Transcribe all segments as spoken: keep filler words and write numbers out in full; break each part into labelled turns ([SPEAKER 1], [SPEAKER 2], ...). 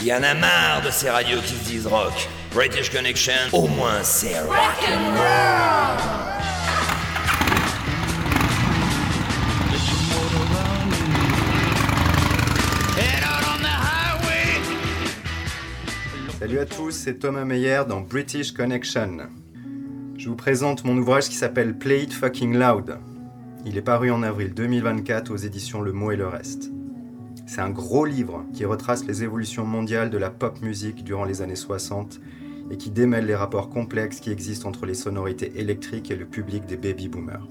[SPEAKER 1] Y en a marre de ces radios qui se disent rock. British Connection, au moins c'est rock. Rock'n'roll.
[SPEAKER 2] Salut à tous, c'est Thomas Meyer dans British Connection. Je vous présente mon ouvrage qui s'appelle Play It Fucking Loud. Il est paru en avril deux mille vingt-quatre aux éditions Le Mot et le Reste. C'est un gros livre qui retrace les évolutions mondiales de la pop music durant les années soixante et qui démêle les rapports complexes qui existent entre les sonorités électriques et le public des baby-boomers.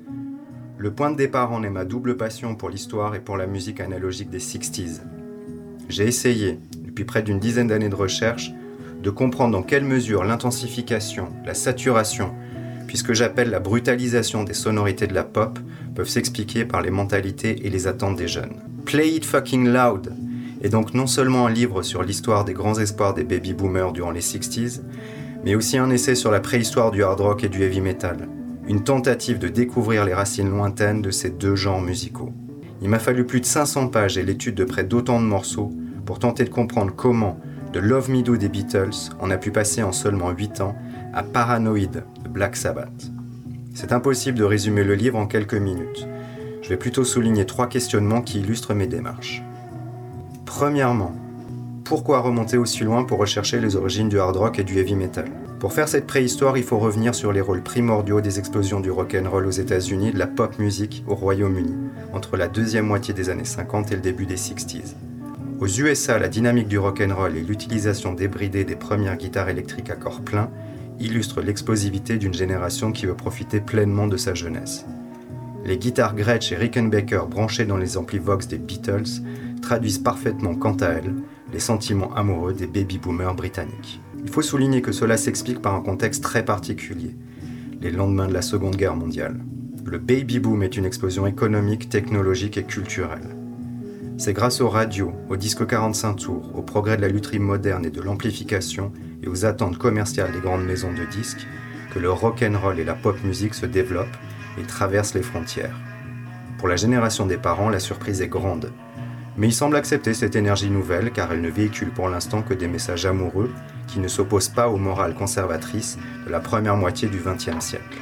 [SPEAKER 2] Le point de départ en est ma double passion pour l'histoire et pour la musique analogique des sixties. J'ai essayé, depuis près d'une dizaine d'années de recherche, de comprendre dans quelle mesure l'intensification, la saturation, puis ce que j'appelle la brutalisation des sonorités de la pop, peuvent s'expliquer par les mentalités et les attentes des jeunes. Play It Fucking Loud est donc non seulement un livre sur l'histoire des grands espoirs des baby-boomers durant les sixties, mais aussi un essai sur la préhistoire du hard rock et du heavy metal, une tentative de découvrir les racines lointaines de ces deux genres musicaux. Il m'a fallu plus de cinq cents pages et l'étude de près d'autant de morceaux pour tenter de comprendre comment, de Love Me Do des Beatles, on a pu passer en seulement huit ans à Paranoid de Black Sabbath. C'est impossible de résumer le livre en quelques minutes. Je vais plutôt souligner trois questionnements qui illustrent mes démarches. Premièrement, pourquoi remonter aussi loin pour rechercher les origines du hard rock et du heavy metal ? Pour faire cette préhistoire, il faut revenir sur les rôles primordiaux des explosions du rock'n'roll aux États-Unis et de la pop music au Royaume-Uni, entre la deuxième moitié des années cinquante et le début des sixties. Aux U S A, la dynamique du rock'n'roll et l'utilisation débridée des premières guitares électriques à corps plein illustrent l'explosivité d'une génération qui veut profiter pleinement de sa jeunesse. Les guitares Gretsch et Rickenbacker branchées dans les amplis Vox des Beatles traduisent parfaitement, quant à elles, les sentiments amoureux des baby-boomers britanniques. Il faut souligner que cela s'explique par un contexte très particulier, les lendemains de la Seconde Guerre mondiale. Le baby-boom est une explosion économique, technologique et culturelle. C'est grâce aux radios, aux disques quarante-cinq tours, au progrès de la lutherie moderne et de l'amplification et aux attentes commerciales des grandes maisons de disques que le rock'n'roll et la pop music se développent et traversent les frontières. Pour la génération des parents, la surprise est grande. Mais ils semblent accepter cette énergie nouvelle car elle ne véhicule pour l'instant que des messages amoureux qui ne s'opposent pas aux morales conservatrices de la première moitié du vingtième siècle.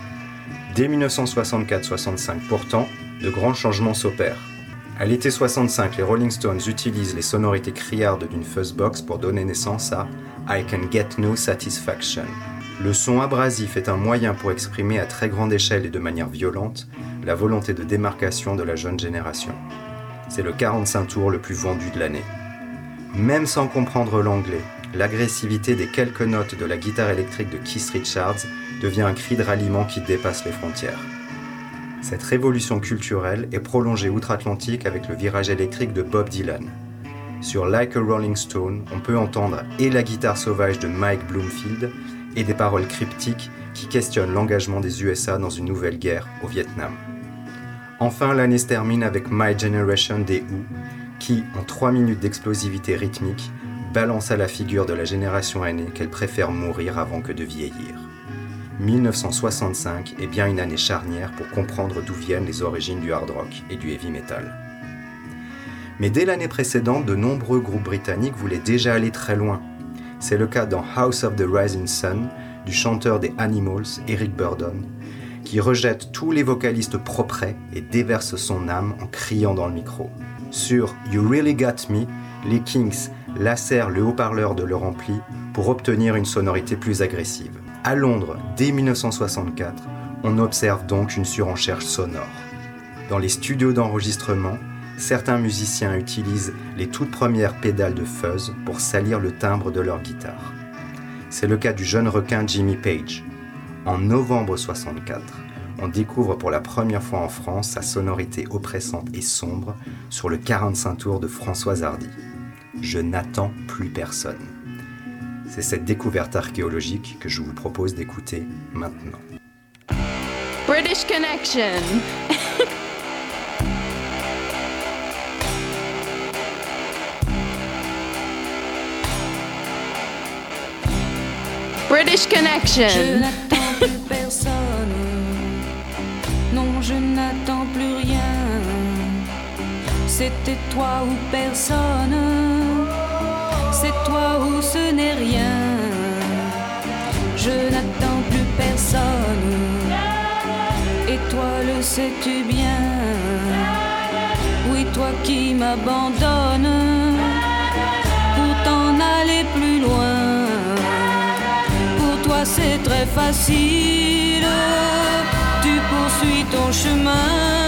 [SPEAKER 2] Dès dix-neuf cent soixante-quatre soixante-cinq pourtant, de grands changements s'opèrent. À l'été soixante-cinq, les Rolling Stones utilisent les sonorités criardes d'une fuzzbox pour donner naissance à I Can Get No Satisfaction. Le son abrasif est un moyen pour exprimer à très grande échelle et de manière violente la volonté de démarcation de la jeune génération. C'est le quarante-cinq tours le plus vendu de l'année. Même sans comprendre l'anglais, l'agressivité des quelques notes de la guitare électrique de Keith Richards devient un cri de ralliement qui dépasse les frontières. Cette révolution culturelle est prolongée outre-Atlantique avec le virage électrique de Bob Dylan. Sur Like a Rolling Stone, on peut entendre et la guitare sauvage de Mike Bloomfield et des paroles cryptiques qui questionnent l'engagement des U S A dans une nouvelle guerre au Vietnam. Enfin, l'année se termine avec My Generation des Who, qui, en trois minutes d'explosivité rythmique, balance à la figure de la génération aînée qu'elle préfère mourir avant que de vieillir. dix-neuf cent soixante-cinq est bien une année charnière pour comprendre d'où viennent les origines du hard rock et du heavy metal. Mais dès l'année précédente, de nombreux groupes britanniques voulaient déjà aller très loin. C'est le cas dans House of the Rising Sun du chanteur des Animals, Eric Burdon, qui rejette tous les vocalistes propres et déverse son âme en criant dans le micro. Sur You Really Got Me, les Kings lacèrent le haut-parleur de leur ampli pour obtenir une sonorité plus agressive. À Londres, dès dix-neuf cent soixante-quatre, on observe donc une surenchère sonore. Dans les studios d'enregistrement, certains musiciens utilisent les toutes premières pédales de fuzz pour salir le timbre de leur guitare. C'est le cas du jeune requin Jimmy Page. En novembre soixante-quatre, on découvre pour la première fois en France sa sonorité oppressante et sombre sur le quarante-cinq tours de Françoise Hardy. Je n'attends plus personne. C'est cette découverte archéologique que je vous propose d'écouter maintenant.
[SPEAKER 3] British Connection. British Connection.
[SPEAKER 4] Je n'attends plus personne. Non, je n'attends plus rien. C'était toi ou personne. c'est toi ou ce n'est rien. Je n'attends plus personne. Et toi le sais-tu bien. Oui, toi qui m'abandonnes pour t'en aller plus loin. Pour toi c'est très facile. Tu poursuis ton chemin,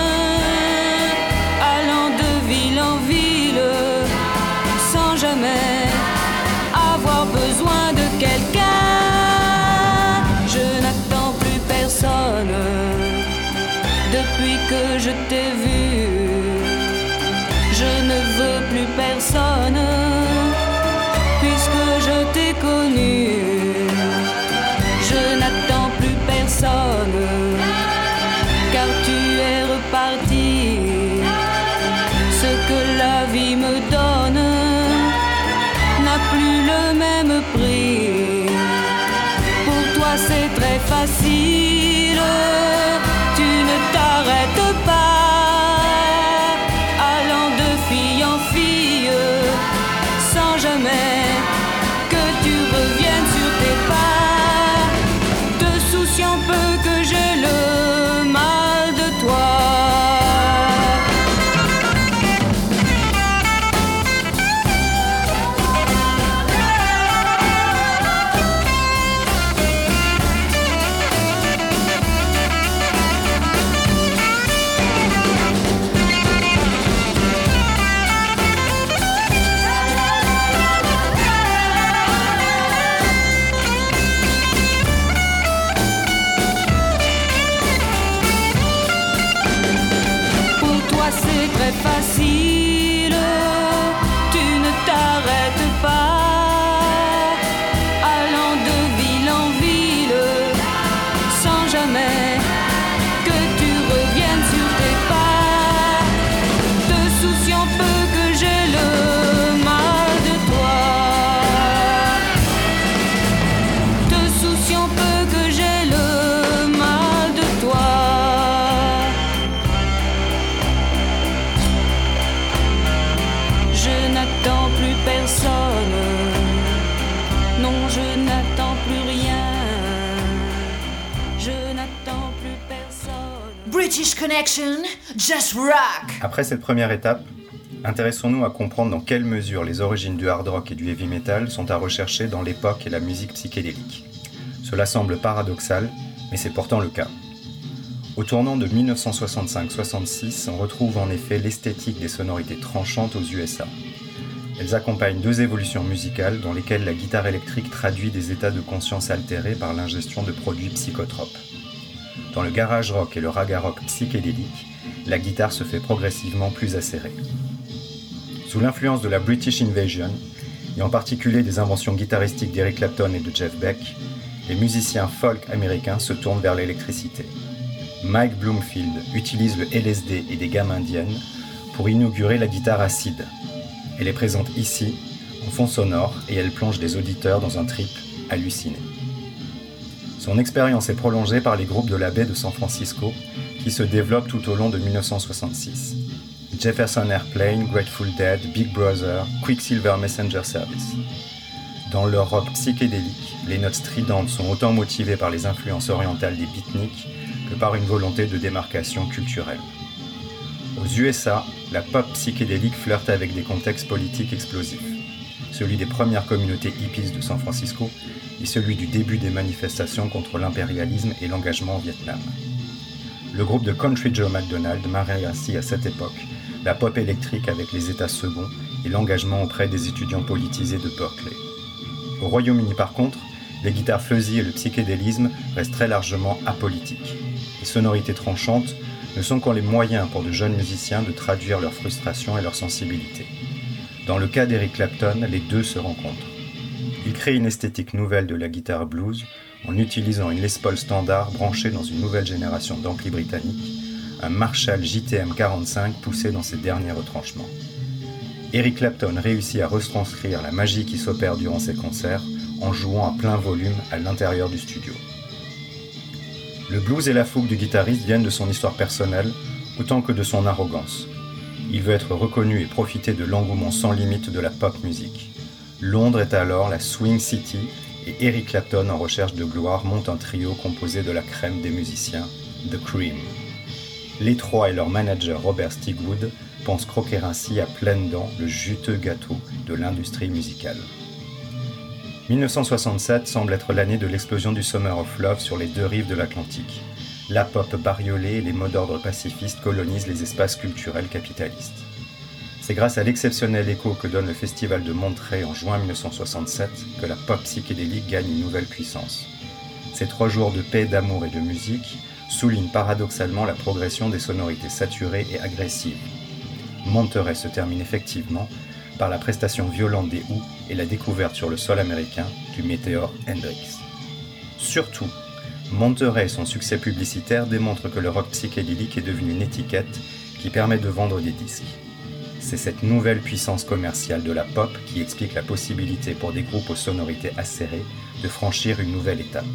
[SPEAKER 4] allant de ville en ville, sans jamais avoir besoin de quelqu'un. Je n'attends plus personne depuis que je t'ai vu. Je ne veux plus personne puisque je t'ai connu. Je n'attends plus personne car tu es reparti. Ce que la vie me donne n'a plus le même prix. Pour toi c'est très facile. Tu ne t'arrêtes pas, allant de fille en fille, sans jamais que tu reviennes sur tes pas. Te souciant peu que j'ai le mal de toi. C'est très facile, tu ne t'arrêtes pas, allant de ville en ville, sans jamais que tu reviennes sur tes pas. Te souciant peu que j'ai le mal de toi. Te souciant peu que j'ai le mal de toi. Je n'attends plus personne. Non, je n'attends plus rien. Je n'attends plus personne.
[SPEAKER 5] British Connection, just rock.
[SPEAKER 2] Après cette première étape, intéressons-nous à comprendre dans quelle mesure les origines du hard rock et du heavy metal sont à rechercher dans l'époque et la musique psychédélique. Cela semble paradoxal, mais c'est pourtant le cas. Au tournant de dix-neuf cent soixante-cinq soixante-six, on retrouve en effet l'esthétique des sonorités tranchantes aux U S A. Elles accompagnent deux évolutions musicales dans lesquelles la guitare électrique traduit des états de conscience altérés par l'ingestion de produits psychotropes. Dans le garage rock et le raga rock psychédélique, la guitare se fait progressivement plus acérée. Sous l'influence de la British Invasion, et en particulier des inventions guitaristiques d'Eric Clapton et de Jeff Beck, les musiciens folk américains se tournent vers l'électricité. Mike Bloomfield utilise le L S D et des gammes indiennes pour inaugurer la guitare acide. Elle est présente ici, en fond sonore, et elle plonge les auditeurs dans un trip halluciné. Son expérience est prolongée par les groupes de la baie de San Francisco, qui se développent tout au long de dix-neuf cent soixante-six. Jefferson Airplane, Grateful Dead, Big Brother, Quicksilver Messenger Service. Dans leur rock psychédélique, les notes stridentes sont autant motivées par les influences orientales des beatniks que par une volonté de démarcation culturelle. Aux U S A, la pop psychédélique flirte avec des contextes politiques explosifs, celui des premières communautés hippies de San Francisco et celui du début des manifestations contre l'impérialisme et l'engagement au Vietnam. Le groupe de Country Joe McDonald marie ainsi à cette époque la pop électrique avec les états seconds et l'engagement auprès des étudiants politisés de Berkeley. Au Royaume-Uni par contre, les guitares fuzzy et le psychédélisme restent très largement apolitiques. Les sonorités tranchantes ne sont qu'en les moyens pour de jeunes musiciens de traduire leur frustration et leur sensibilité. Dans le cas d'Eric Clapton, les deux se rencontrent. Il crée une esthétique nouvelle de la guitare blues en utilisant une Les Paul standard branchée dans une nouvelle génération d'amplis britanniques, un Marshall J T M quarante-cinq poussé dans ses derniers retranchements. Eric Clapton réussit à retranscrire la magie qui s'opère durant ses concerts en jouant à plein volume à l'intérieur du studio. Le blues et la fougue du guitariste viennent de son histoire personnelle autant que de son arrogance. Il veut être reconnu et profiter de l'engouement sans limite de la pop music. Londres est alors la Swing City et Eric Clapton, en recherche de gloire, monte un trio composé de la crème des musiciens, The Cream. Les trois et leur manager Robert Stigwood pensent croquer ainsi à pleines dents le juteux gâteau de l'industrie musicale. dix-neuf cent soixante-sept semble être l'année de l'explosion du Summer of Love sur les deux rives de l'Atlantique. La pop bariolée et les mots d'ordre pacifistes colonisent les espaces culturels capitalistes. C'est grâce à l'exceptionnel écho que donne le Festival de Monterey en juin dix-neuf cent soixante-sept que la pop psychédélique gagne une nouvelle puissance. Ces trois jours de paix, d'amour et de musique soulignent paradoxalement la progression des sonorités saturées et agressives. Monterey se termine effectivement par la prestation violente des Who et la découverte sur le sol américain du météore Hendrix. Surtout, Monterey et son succès publicitaire démontrent que le rock psychédélique est devenu une étiquette qui permet de vendre des disques. C'est cette nouvelle puissance commerciale de la pop qui explique la possibilité pour des groupes aux sonorités acérées de franchir une nouvelle étape.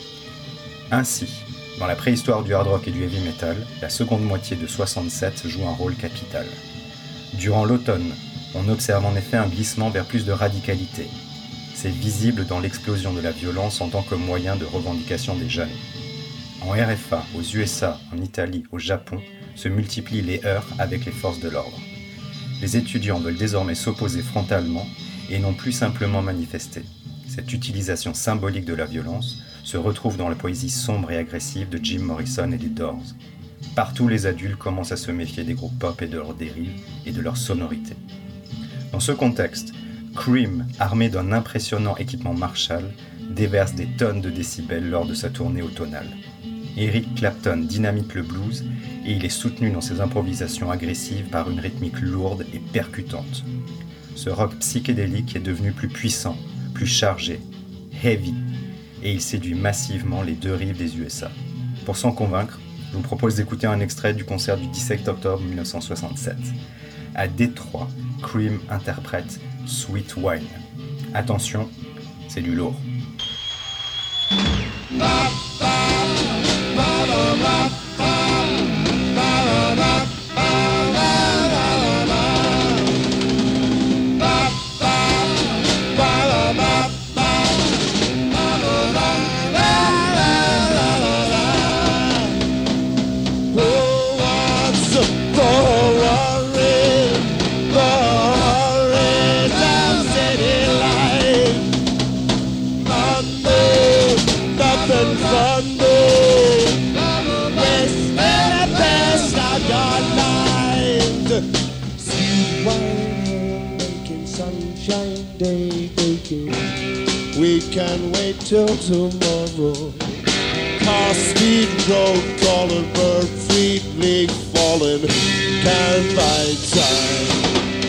[SPEAKER 2] Ainsi, dans la préhistoire du hard rock et du heavy metal, la seconde moitié de soixante-sept joue un rôle capital. Durant l'automne, on observe en effet un glissement vers plus de radicalité. C'est visible dans l'explosion de la violence en tant que moyen de revendication des jeunes. En R F A, aux U S A, en Italie, au Japon, se multiplient les heurts avec les forces de l'ordre. Les étudiants veulent désormais s'opposer frontalement et non plus simplement manifester. Cette utilisation symbolique de la violence se retrouve dans la poésie sombre et agressive de Jim Morrison et des Doors. Partout, les adultes commencent à se méfier des groupes pop et de leurs dérives et de leurs sonorités. Dans ce contexte, Cream, armé d'un impressionnant équipement Marshall, déverse des tonnes de décibels lors de sa tournée automnale. Eric Clapton dynamite le blues et il est soutenu dans ses improvisations agressives par une rythmique lourde et percutante. Ce rock psychédélique est devenu plus puissant, plus chargé, heavy, et il séduit massivement les deux rives des U S A. Pour s'en convaincre, je vous propose d'écouter un extrait du concert du dix-sept octobre dix-neuf cent soixante-sept. À Détroit, Cream interprète Sweet Wine. Attention, c'est du lourd.
[SPEAKER 6] Can't wait till tomorrow. Car speed road calling, bird fleet league falling. Can't buy time.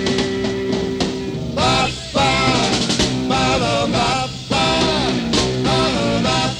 [SPEAKER 6] Ba ba ba ba ba ba ba ba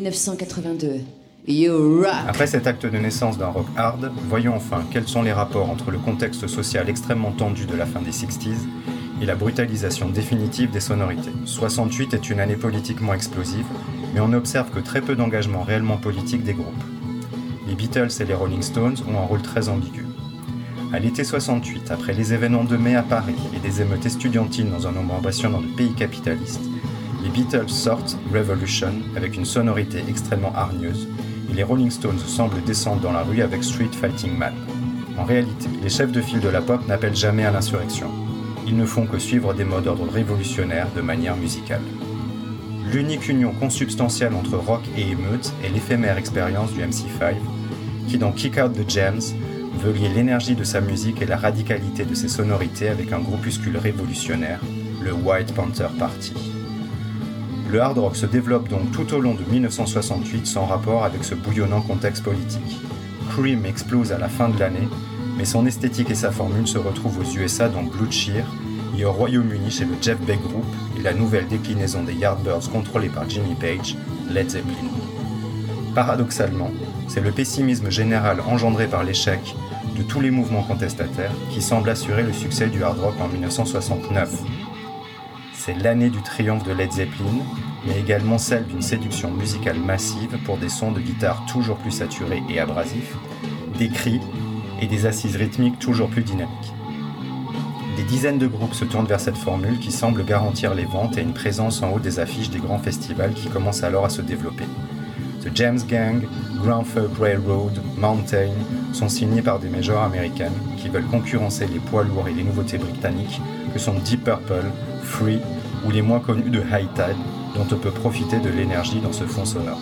[SPEAKER 7] neuf cent quatre-vingt-deux. You rock!
[SPEAKER 2] Après cet acte de naissance d'un rock hard, voyons enfin quels sont les rapports entre le contexte social extrêmement tendu de la fin des sixties et la brutalisation définitive des sonorités. soixante-huit est une année politiquement explosive, mais on observe que très peu d'engagement réellement politique des groupes. Les Beatles et les Rolling Stones ont un rôle très ambigu. À l'été soixante-huit, après les événements de mai à Paris et des émeutes estudiantines dans un nombre impressionnant de pays capitalistes, les Beatles sortent Revolution avec une sonorité extrêmement hargneuse et les Rolling Stones semblent descendre dans la rue avec Street Fighting Man. En réalité, les chefs de file de la pop n'appellent jamais à l'insurrection. Ils ne font que suivre des mots d'ordre révolutionnaires de manière musicale. L'unique union consubstantielle entre rock et émeute est l'éphémère expérience du M C cinq, qui dans Kick Out the Jams veut lier l'énergie de sa musique et la radicalité de ses sonorités avec un groupuscule révolutionnaire, le White Panther Party. Le hard rock se développe donc tout au long de dix-neuf cent soixante-huit sans rapport avec ce bouillonnant contexte politique. Cream explose à la fin de l'année, mais son esthétique et sa formule se retrouvent aux U S A dans Blue Cheer et au Royaume-Uni chez le Jeff Beck Group et la nouvelle déclinaison des Yardbirds contrôlée par Jimmy Page, Led Zeppelin. Paradoxalement, c'est le pessimisme général engendré par l'échec de tous les mouvements contestataires qui semble assurer le succès du hard rock en dix-neuf cent soixante-neuf. C'est l'année du triomphe de Led Zeppelin, mais également celle d'une séduction musicale massive pour des sons de guitare toujours plus saturés et abrasifs, des cris et des assises rythmiques toujours plus dynamiques. Des dizaines de groupes se tournent vers cette formule qui semble garantir les ventes et une présence en haut des affiches des grands festivals qui commencent alors à se développer. The James Gang, Grand Funk Railroad, Mountain sont signés par des majors américaines qui veulent concurrencer les poids lourds et les nouveautés britanniques que sont Deep Purple, Free ou les moins connus de High Tide dont on peut profiter de l'énergie dans ce fond sonore.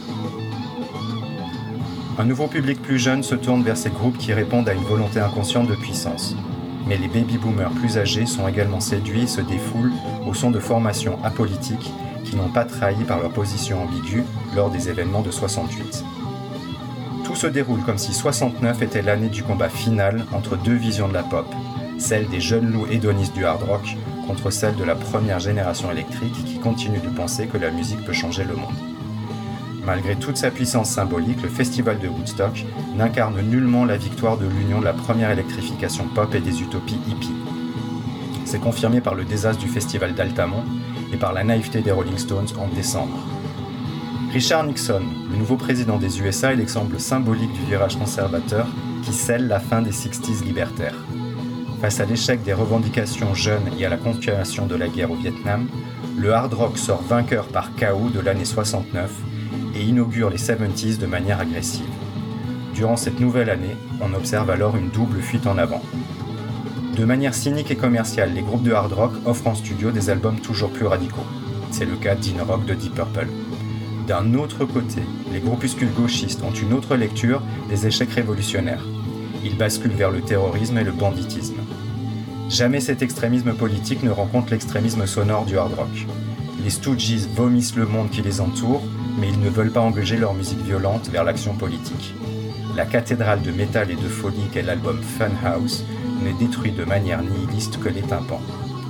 [SPEAKER 2] Un nouveau public plus jeune se tourne vers ces groupes qui répondent à une volonté inconsciente de puissance. Mais les baby-boomers plus âgés sont également séduits et se défoulent au son de formations apolitiques qui n'ont pas trahi par leur position ambiguë lors des événements de soixante-huit. Tout se déroule comme si soixante-neuf était l'année du combat final entre deux visions de la pop, celle des jeunes loups hédonistes du hard rock contre celle de la première génération électrique qui continue de penser que la musique peut changer le monde. Malgré toute sa puissance symbolique, le festival de Woodstock n'incarne nullement la victoire de l'union de la première électrification pop et des utopies hippies. C'est confirmé par le désastre du festival d'Altamont et par la naïveté des Rolling Stones en décembre. Richard Nixon, le nouveau président des U S A, est l'exemple symbolique du virage conservateur qui scelle la fin des sixties libertaires. Face à l'échec des revendications jeunes et à la continuation de la guerre au Vietnam, le hard rock sort vainqueur par K O de l'année soixante-neuf et inaugure les soixante-dix de manière agressive. Durant cette nouvelle année, on observe alors une double fuite en avant. De manière cynique et commerciale, les groupes de hard rock offrent en studio des albums toujours plus radicaux. C'est le cas d'In Rock de Deep Purple. D'un autre côté, les groupuscules gauchistes ont une autre lecture des échecs révolutionnaires. Ils basculent vers le terrorisme et le banditisme. Jamais cet extrémisme politique ne rencontre l'extrémisme sonore du hard rock. Les Stooges vomissent le monde qui les entoure, mais ils ne veulent pas engager leur musique violente vers l'action politique. La cathédrale de métal et de folie qu'est l'album Funhouse ne détruit de manière nihiliste que les tympans.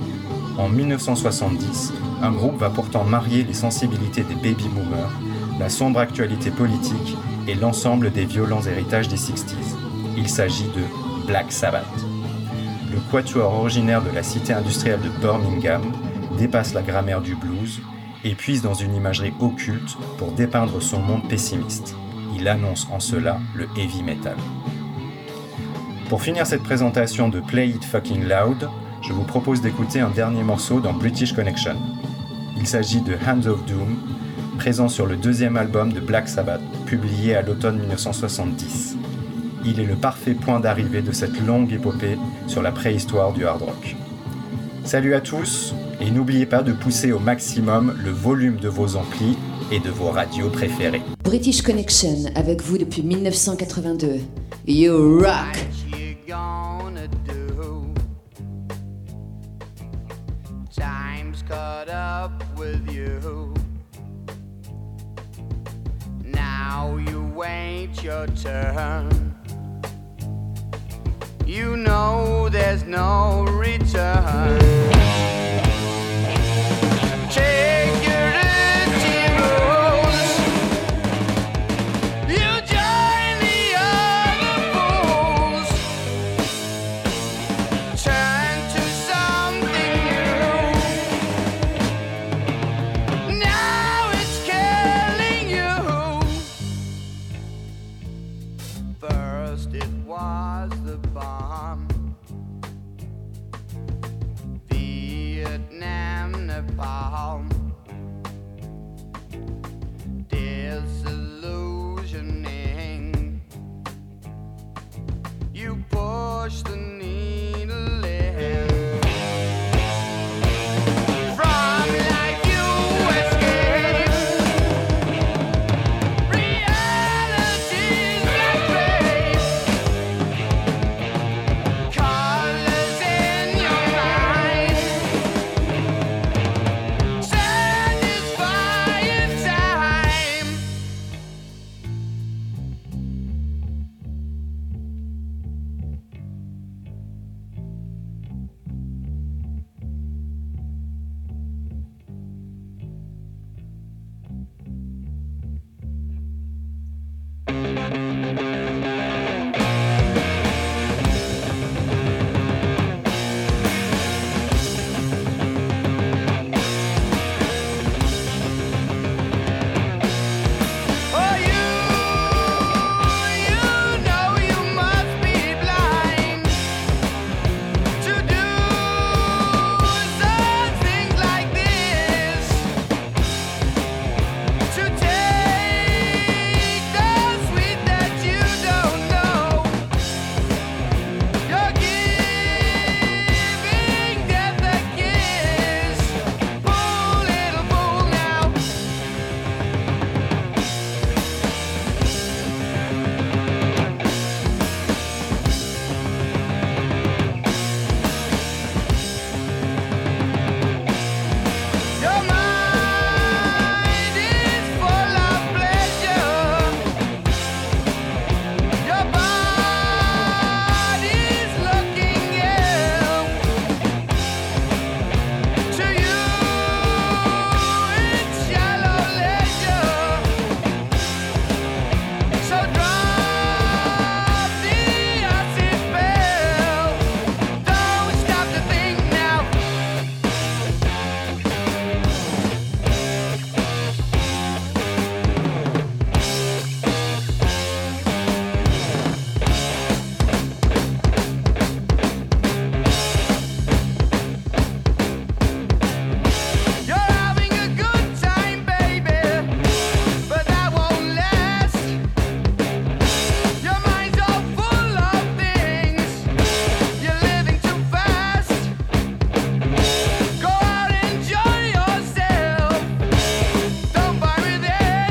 [SPEAKER 2] En dix-neuf cent soixante-dix, un groupe va pourtant marier les sensibilités des baby-boomers, la sombre actualité politique et l'ensemble des violents héritages des sixties. Il s'agit de Black Sabbath. Le quatuor originaire de la cité industrielle de Birmingham dépasse la grammaire du blues et puise dans une imagerie occulte pour dépeindre son monde pessimiste. Il annonce en cela le heavy metal. Pour finir cette présentation de Play It Fucking Loud, je vous propose d'écouter un dernier morceau dans British Connection. Il s'agit de Hands of Doom, présent sur le deuxième album de Black Sabbath, publié à l'automne dix-neuf cent soixante-dix. Il est le parfait point d'arrivée de cette longue épopée sur la préhistoire du hard rock. Salut à tous, et n'oubliez pas de pousser au maximum le volume de vos amplis et de vos radios préférées.
[SPEAKER 7] British Connection, avec vous depuis dix-neuf cent quatre-vingt-deux. You rock!
[SPEAKER 8] Time's caught up with you. Now you wait your turn. You know there's no return. Take your empty roads Vietnam, Nepal. Disillusioning. You push the needle in. From life you escape. Reality's like rape. Colors in your mind. Satisfying time. Oh, you, you know you must be blind to do such things like this. To take the sweet that you don't know. You're giving death a kiss. Fool, little fool now. Your mind is full of pleasure. Your body's looking ill. To you, it's shallow leisure. So drop the acid spell. Don't stop to think now. You're having a good time, baby, but that won't last. Your mind's all full of things. You're living too fast. Go out and enjoy yourself. Don't buy within.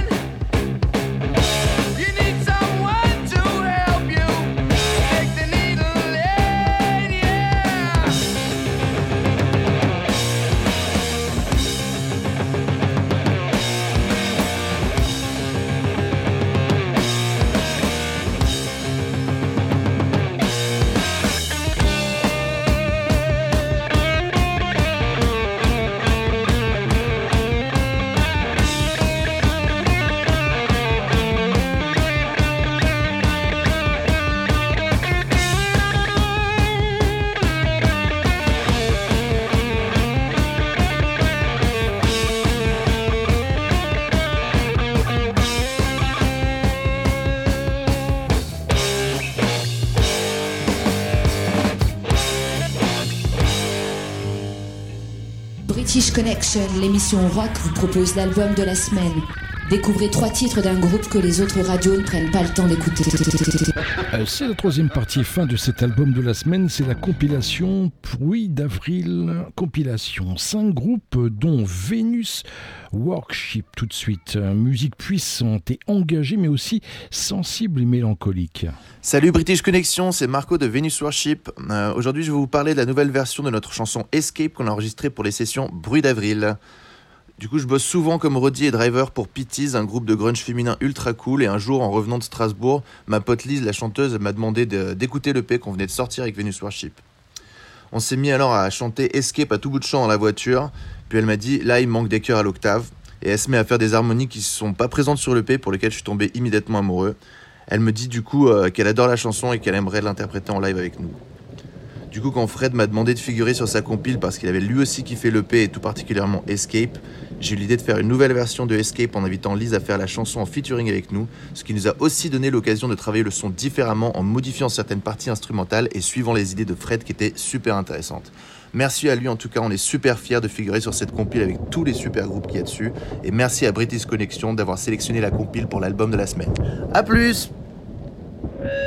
[SPEAKER 8] You need someone to help you. Take the needle in, yeah.
[SPEAKER 7] British Connection, l'émission rock, vous propose l'album de la semaine. Découvrez trois titres d'un groupe que les autres radios ne prennent pas le temps d'écouter.
[SPEAKER 9] Euh, C'est la troisième partie fin de cet album de la semaine, c'est la compilation Bruit d'avril, compilation. Cinq groupes dont Venus Worship tout de suite. Euh, Musique puissante et engagée mais aussi sensible et mélancolique.
[SPEAKER 10] Salut British Connection, c'est Marco de Venus Worship. Euh, aujourd'hui je vais vous parler de la nouvelle version de notre chanson Escape qu'on a enregistrée pour les sessions Bruit d'avril. Du coup, je bosse souvent comme roadie et driver pour Pitties, un groupe de grunge féminin ultra cool. Et un jour, en revenant de Strasbourg, ma pote Lise, la chanteuse, m'a demandé de, d'écouter l'E P qu'on venait de sortir avec Venus Worship. On s'est mis alors à chanter Escape à tout bout de champ dans la voiture. Puis elle m'a dit, là, il manque des chœurs à l'octave. Et elle se met à faire des harmonies qui ne sont pas présentes sur l'E P, pour lesquelles je suis tombé immédiatement amoureux. Elle me dit du coup euh, qu'elle adore la chanson et qu'elle aimerait l'interpréter en live avec nous. Du coup, quand Fred m'a demandé de figurer sur sa compile parce qu'il avait lui aussi kiffé l'E P et tout particulièrement Escape, j'ai eu l'idée de faire une nouvelle version de Escape en invitant Lise à faire la chanson en featuring avec nous, ce qui nous a aussi donné l'occasion de travailler le son différemment en modifiant certaines parties instrumentales et suivant les idées de Fred qui étaient super intéressantes. Merci à lui, en tout cas, on est super fiers de figurer sur cette compile avec tous les super groupes qu'il y a dessus. Et merci à British Connection d'avoir sélectionné la compile pour l'album de la semaine. A plus!